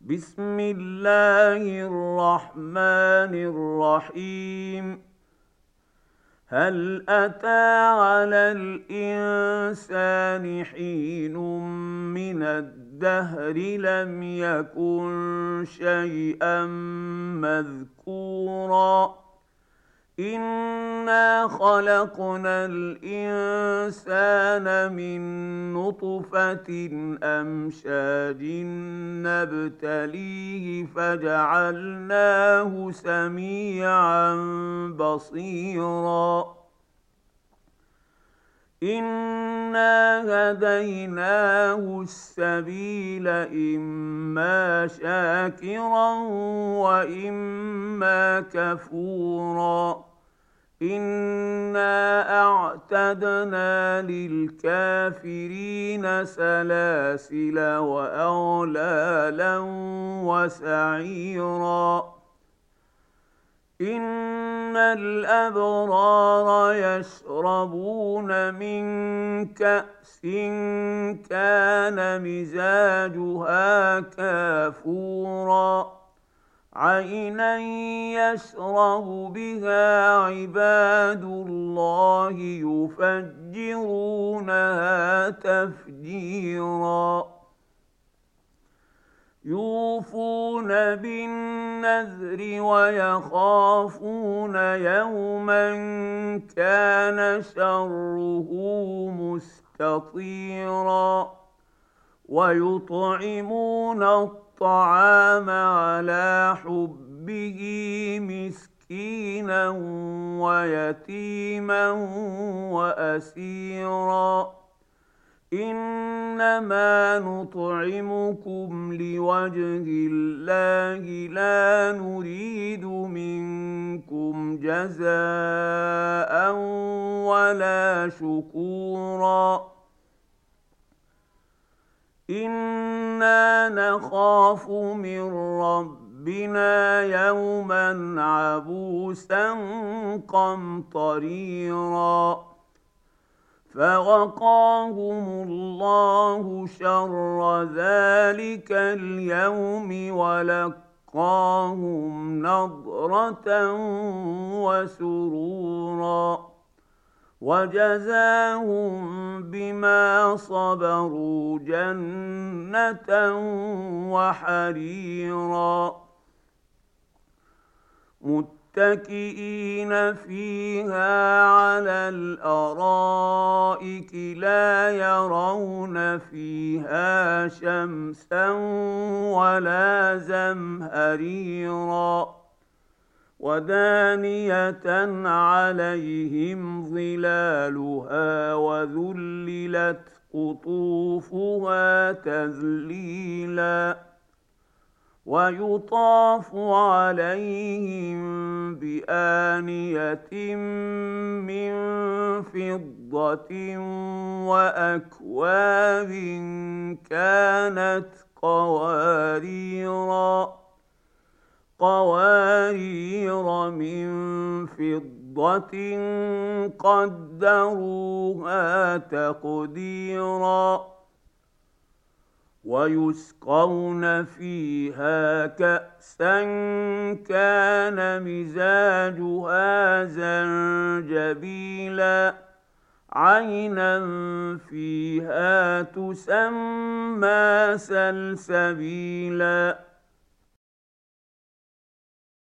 بسم الله الرحمن الرحيم. هل أتى على الإنسان حين من الدهر لم يكن شيئا مذكورا إنا خلقنا الإنسان من نطفة أمشاج نبتليه فجعلناه سميعا بصيرا إنا هديناه السبيل إما شاكرا وإما كفورا إنا أعتدنا للكافرين سلاسل وأغلالا وسعيرا إن الأبرار يشربون من كأس كان مزاجها كافورا عينا يشرب بها عباد الله يفجرونها تفجيرا يوفون بالنذر ويخافون يوما كان شره مستطيرا ويطعمون الطعام على حبه مسكينا ويتيما وأسيرا إنما نطعمكم لوجه الله لا نريد منكم جزاء ولا شكورا إنا نخاف من ربنا يوما عبوسا قمطريرا فوقاهم الله شر ذلك اليوم ولقاهم نضرة وسرورا وجزاهم بما صبروا جنة وحريرا متكئين فيها على الأرائك لا يرون فيها شمسا ولا زمهريرا ودانية عليهم ظلالها وذللت قطوفها تذليلا ويطاف عليهم بآنية من فضة وأكواب كانت قوارير من فضة قدروها تقديرا ويسقون فيها كأسا كان مزاجها زنجبيلا عينا فيها تسمى سلسبيلا